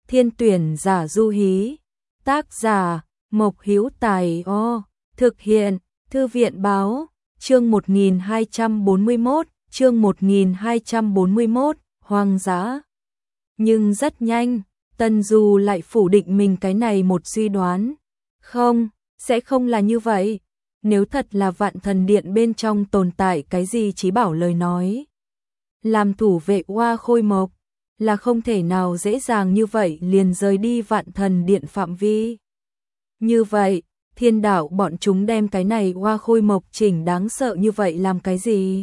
Thiên tuyển giả du hí. Tác giả Mộc Hữu Tài. Thực hiện Thư viện báo. Chương 1241, hoang dã. Nhưng rất nhanh, Tân Du lại phủ định mình cái này một suy đoán. Không, sẽ không là như vậy. Nếu thật là Vạn Thần Điện bên trong tồn tại cái gì chí bảo lời nói, làm thủ vệ Hoa Khôi Mộc là không thể nào dễ dàng như vậy liền rời đi Vạn Thần Điện phạm vi. Như vậy, Thiên Đạo bọn chúng đem cái này Hoa Khôi Mộc chỉnh đáng sợ như vậy làm cái gì?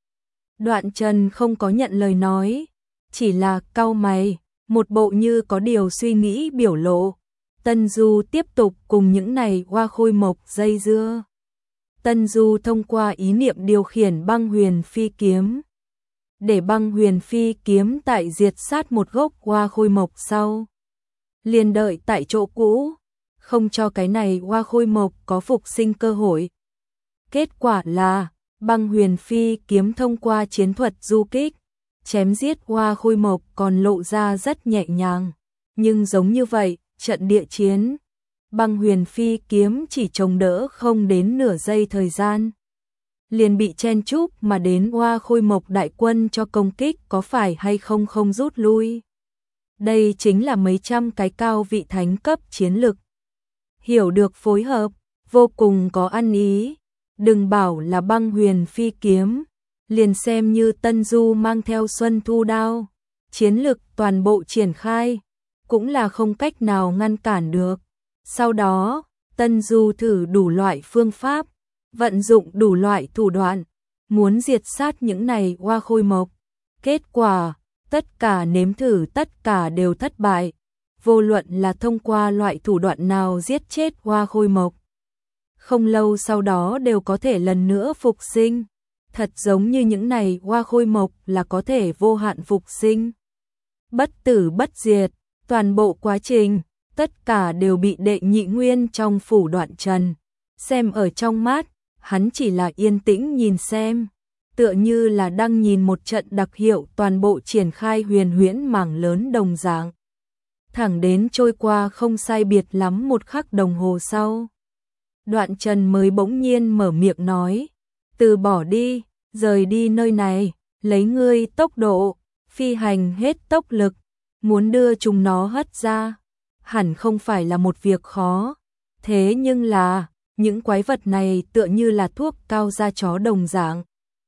Đoạn Trần không có nhận lời nói, chỉ là cau mày, một bộ như có điều suy nghĩ biểu lộ. Tân Du tiếp tục cùng những này Hoa Khôi Mộc dây dưa. Tân Du thông qua ý niệm điều khiển Băng Huyền Phi kiếm, để Băng Huyền Phi kiếm tại diệt sát một gốc Hoa Khôi Mộc sau, liền đợi tại chỗ cũ, không cho cái này Hoa Khôi Mộc có phục sinh cơ hội. Kết quả là Băng Huyền Phi kiếm thông qua chiến thuật du kích, chém giết Hoa Khôi Mộc còn lộ ra rất nhẹ nhàng, nhưng giống như vậy, trận địa chiến, Băng Huyền Phi kiếm chỉ chống đỡ không đến nửa giây thời gian, liền bị chen chúc mà đến Hoa Khôi Mộc đại quân cho công kích, có phải hay không không rút lui. Đây chính là mấy trăm cái cao vị thánh cấp chiến lực. Hiểu được phối hợp, vô cùng có ăn ý. Đừng bảo là Băng Huyền Phi kiếm, liền xem như Tân Du mang theo Xuân Thu đao, chiến lực toàn bộ triển khai, cũng là không cách nào ngăn cản được. Sau đó, Tân Du thử đủ loại phương pháp, vận dụng đủ loại thủ đoạn, muốn diệt sát những này Hoa Khôi Mộc. Kết quả, tất cả nếm thử tất cả đều thất bại. Vô luận là thông qua loại thủ đoạn nào giết chết Hoa Khôi Mộc, không lâu sau đó đều có thể lần nữa phục sinh. Thật giống như những này Hoa Khôi Mộc là có thể vô hạn phục sinh, bất tử bất diệt. Toàn bộ quá trình, tất cả đều bị Đệ Nhị Nguyên trong phủ Đoạn Trần xem ở trong mắt, hắn chỉ là yên tĩnh nhìn xem, tựa như là đang nhìn một trận đặc hiệu toàn bộ triển khai huyền huyễn mảng lớn đồng dạng. Thẳng đến trôi qua không sai biệt lắm một khắc đồng hồ sau, Đoạn Trần mới bỗng nhiên mở miệng nói, từ bỏ đi, rời đi nơi này, lấy ngươi tốc độ, phi hành hết tốc lực, muốn đưa chúng nó hất ra, hẳn không phải là một việc khó. Thế nhưng là, những quái vật này tựa như là thuốc cao da chó đồng dạng.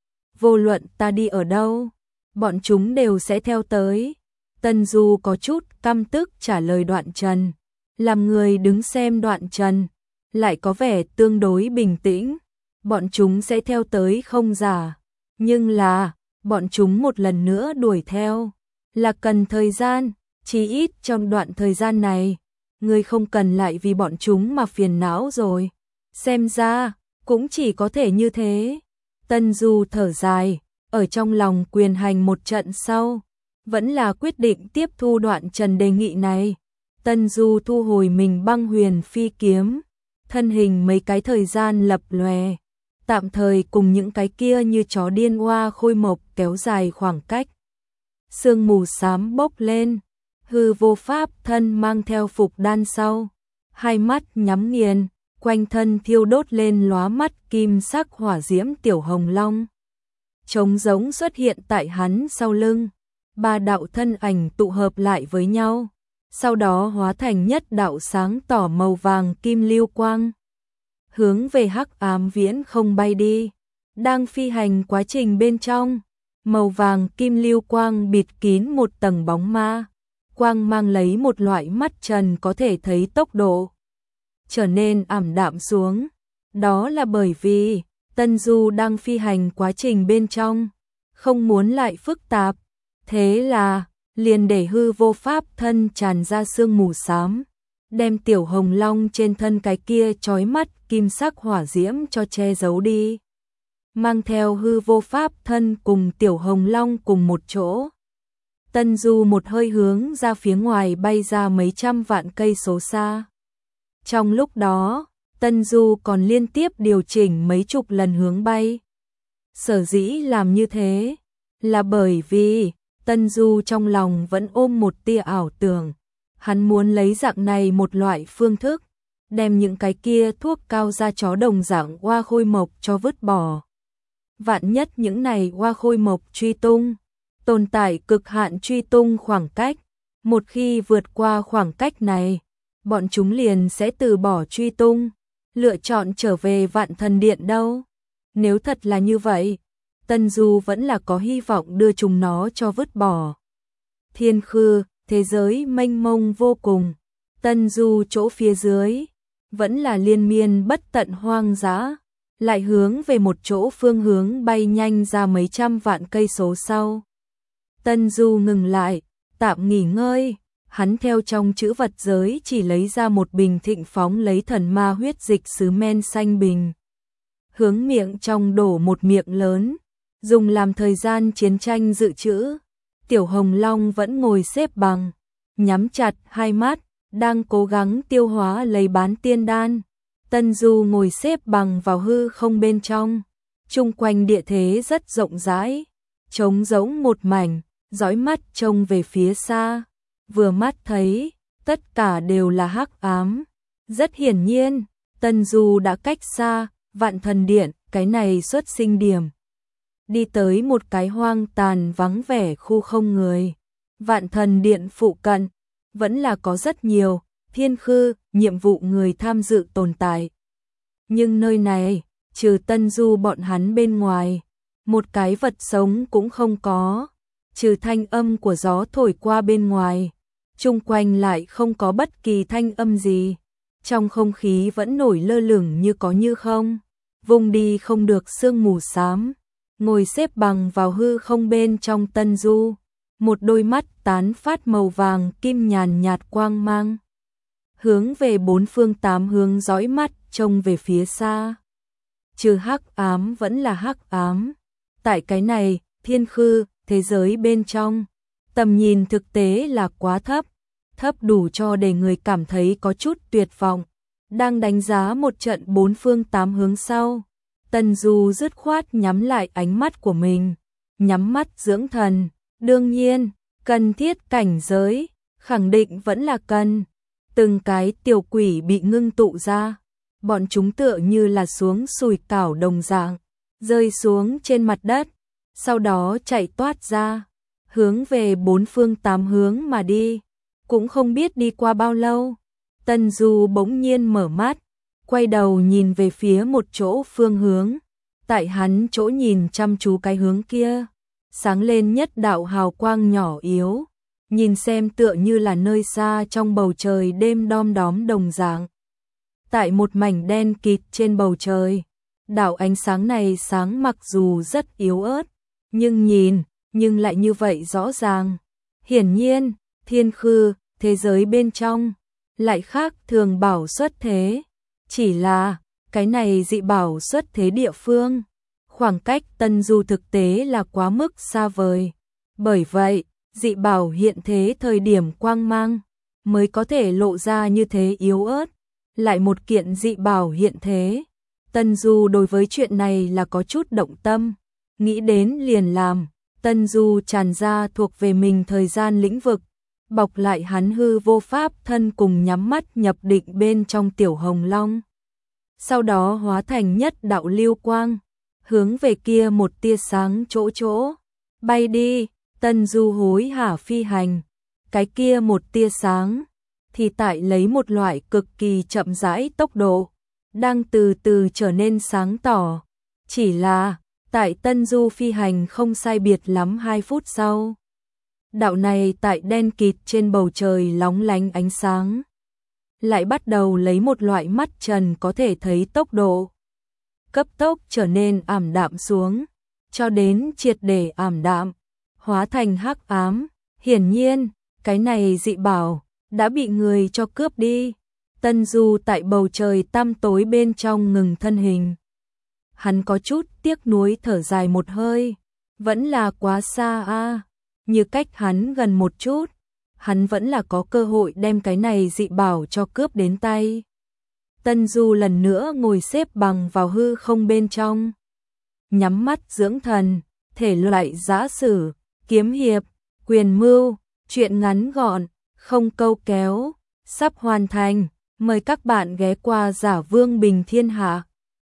Vô luận ta đi ở đâu, bọn chúng đều sẽ theo tới. Tân Du có chút căm tức trả lời Đoạn Trần, làm người đứng xem Đoạn Trần lại có vẻ tương đối bình tĩnh. Bọn chúng sẽ theo tới không giả, nhưng là bọn chúng một lần nữa đuổi theo là cần thời gian, chí ít trong đoạn thời gian này, ngươi không cần lại vì bọn chúng mà phiền não rồi. Xem ra, cũng chỉ có thể như thế. Tân Du thở dài, ở trong lòng quyền hành một trận sau, vẫn là quyết định tiếp thu Đoạn Trần đề nghị này. Tân Du thu hồi mình Băng Huyền Phi kiếm, thân hình mấy cái thời gian lập lòe, tạm thời cùng những cái kia như chó điên Hoa Khôi Mộc kéo dài khoảng cách. Sương mù xám bốc lên, hư vô pháp thân mang theo phục đan sau, hai mắt nhắm nghiền, quanh thân thiêu đốt lên lóa mắt kim sắc hỏa diễm tiểu hồng long. Trống giống xuất hiện tại hắn sau lưng, ba đạo thân ảnh tụ hợp lại với nhau, sau đó hóa thành nhất đạo sáng tỏ màu vàng kim lưu quang, hướng về hắc ám viễn không bay đi. Đang phi hành quá trình bên trong, màu vàng kim lưu quang bịt kín một tầng bóng ma, quang mang lấy một loại mắt trần có thể thấy tốc độ trở nên ảm đạm xuống. Đó là bởi vì Tân Du đang phi hành quá trình bên trong, không muốn lại phức tạp, thế là liền để hư vô pháp thân tràn ra sương mù xám, đem tiểu hồng long trên thân cái kia chói mắt kim sắc hỏa diễm cho che giấu đi. Mang theo hư vô pháp thân cùng tiểu hồng long cùng một chỗ, Tân Du một hơi hướng ra phía ngoài bay ra mấy trăm vạn cây số xa. Trong lúc đó, Tân Du còn liên tiếp điều chỉnh mấy chục lần hướng bay. Sở dĩ làm như thế là bởi vì Tân Du trong lòng vẫn ôm một tia ảo tưởng, Hắn muốn lấy dạng này một loại phương thức, đem những cái kia thuốc cao da chó đồng dạng hoa khôi mộc cho vứt bỏ. Vạn nhất những này hoa khôi mộc truy tung, tồn tại cực hạn truy tung khoảng cách, một khi vượt qua khoảng cách này, bọn chúng liền sẽ từ bỏ truy tung, lựa chọn trở về Vạn Thần Điện đâu. Nếu thật là như vậy, Tân Du vẫn là có hy vọng đưa chúng nó cho vứt bỏ. Thiên Khư, thế giới mênh mông vô cùng, Tân Du chỗ phía dưới, vẫn là liên miên bất tận hoang dã, lại hướng về một chỗ phương hướng bay nhanh ra mấy trăm vạn cây số sau. Tân Du ngừng lại, tạm nghỉ ngơi, hắn theo trong trữ vật giới chỉ lấy ra một bình thịnh phóng lấy thần ma huyết dịch sứ men xanh bình. Hướng miệng trong đổ một miệng lớn, dùng làm thời gian chiến tranh dự trữ. Tiểu Hồng Long vẫn ngồi xếp bằng, nhắm chặt hai mắt, đang cố gắng tiêu hóa lấy bán tiên đan. Tân Du ngồi xếp bằng vào hư không bên trong, chung quanh địa thế rất rộng rãi, trống rỗng một mảnh, dõi mắt trông về phía xa, vừa mắt thấy, tất cả đều là hắc ám. Rất hiển nhiên, Tân Du đã cách xa Vạn Thần Điện, cái này xuất sinh điểm. Đi tới một cái hoang tàn vắng vẻ khu không người. Vạn Thần Điện phụ cận, vẫn là có rất nhiều Thiên Khư, nhiệm vụ người tham dự tồn tại. Nhưng nơi này, trừ Tân Du bọn hắn bên ngoài, một cái vật sống cũng không có, trừ thanh âm của gió thổi qua bên ngoài, chung quanh lại không có bất kỳ thanh âm gì. Trong không khí vẫn nổi lơ lửng như có như không, vùng đi không được sương mù xám. Ngồi xếp bằng vào hư không bên trong Tân Du, một đôi mắt tán phát màu vàng kim nhàn nhạt quang mang, hướng về bốn phương tám hướng dõi mắt trông về phía xa. Trừ hắc ám vẫn là hắc ám. Tại cái này, Thiên Khư, thế giới bên trong, tầm nhìn thực tế là quá thấp, thấp đủ cho để người cảm thấy có chút tuyệt vọng. Đang đánh giá một trận bốn phương tám hướng sau, Tân Du dứt khoát nhắm lại ánh mắt của mình, nhắm mắt dưỡng thần. Đương nhiên, cần thiết cảnh giới, khẳng định vẫn là cần. Từng cái tiểu quỷ bị ngưng tụ ra, bọn chúng tựa như là xuống sùi cảo đồng dạng, rơi xuống trên mặt đất, sau đó chạy toát ra, hướng về bốn phương tám hướng mà đi. Cũng không biết đi qua bao lâu, Tân Du bỗng nhiên mở mắt, quay đầu nhìn về phía một chỗ phương hướng. Tại hắn chỗ nhìn chăm chú cái hướng kia, sáng lên nhất đạo hào quang nhỏ yếu, nhìn xem tựa như là nơi xa trong bầu trời đêm đom đóm đồng dạng. Tại một mảnh đen kịt trên bầu trời, đạo ánh sáng này sáng mặc dù rất yếu ớt, nhưng lại như vậy rõ ràng. Hiển nhiên, Thiên Khư, thế giới bên trong, lại khác thường bảo xuất thế. Chỉ là, cái này dị bảo xuất thế địa phương, khoảng cách Tân Du thực tế là quá mức xa vời. Bởi vậy, dị bảo hiện thế thời điểm quang mang, mới có thể lộ ra như thế yếu ớt. Lại một kiện dị bảo hiện thế, Tân Du đối với chuyện này là có chút động tâm, nghĩ đến liền làm. Tân Du tràn ra thuộc về mình thời gian lĩnh vực, bọc lại hắn hư vô pháp thân cùng nhắm mắt nhập định bên trong Tiểu Hồng Long. Sau đó hóa thành nhất đạo lưu quang, hướng về kia một tia sáng chỗ bay đi. Tân Du hối hả phi hành, cái kia một tia sáng thì tại lấy một loại cực kỳ chậm rãi tốc độ, đang từ từ trở nên sáng tỏ. Chỉ là, tại Tân Du phi hành không sai biệt lắm 2 phút sau, đạo này tại đen kịt trên bầu trời lóng lánh ánh sáng, lại bắt đầu lấy một loại mắt trần có thể thấy tốc độ, cấp tốc trở nên ảm đạm xuống, cho đến triệt để ảm đạm, hóa thành hắc ám. Hiển nhiên, cái này dị bảo đã bị người cho cướp đi. Tân Du tại bầu trời tăm tối bên trong ngừng thân hình. Hắn có chút tiếc nuối thở dài một hơi, vẫn là quá xa a, như cách hắn gần một chút, hắn vẫn là có cơ hội đem cái này dị bảo cho cướp đến tay. Tân Du lần nữa ngồi xếp bằng vào hư không bên trong, nhắm mắt dưỡng thần, thể loại giã sử, kiếm hiệp, quyền mưu, truyện ngắn gọn, không câu kéo, sắp hoàn thành, mời các bạn ghé qua Giả Vương Bình Thiên Hạ.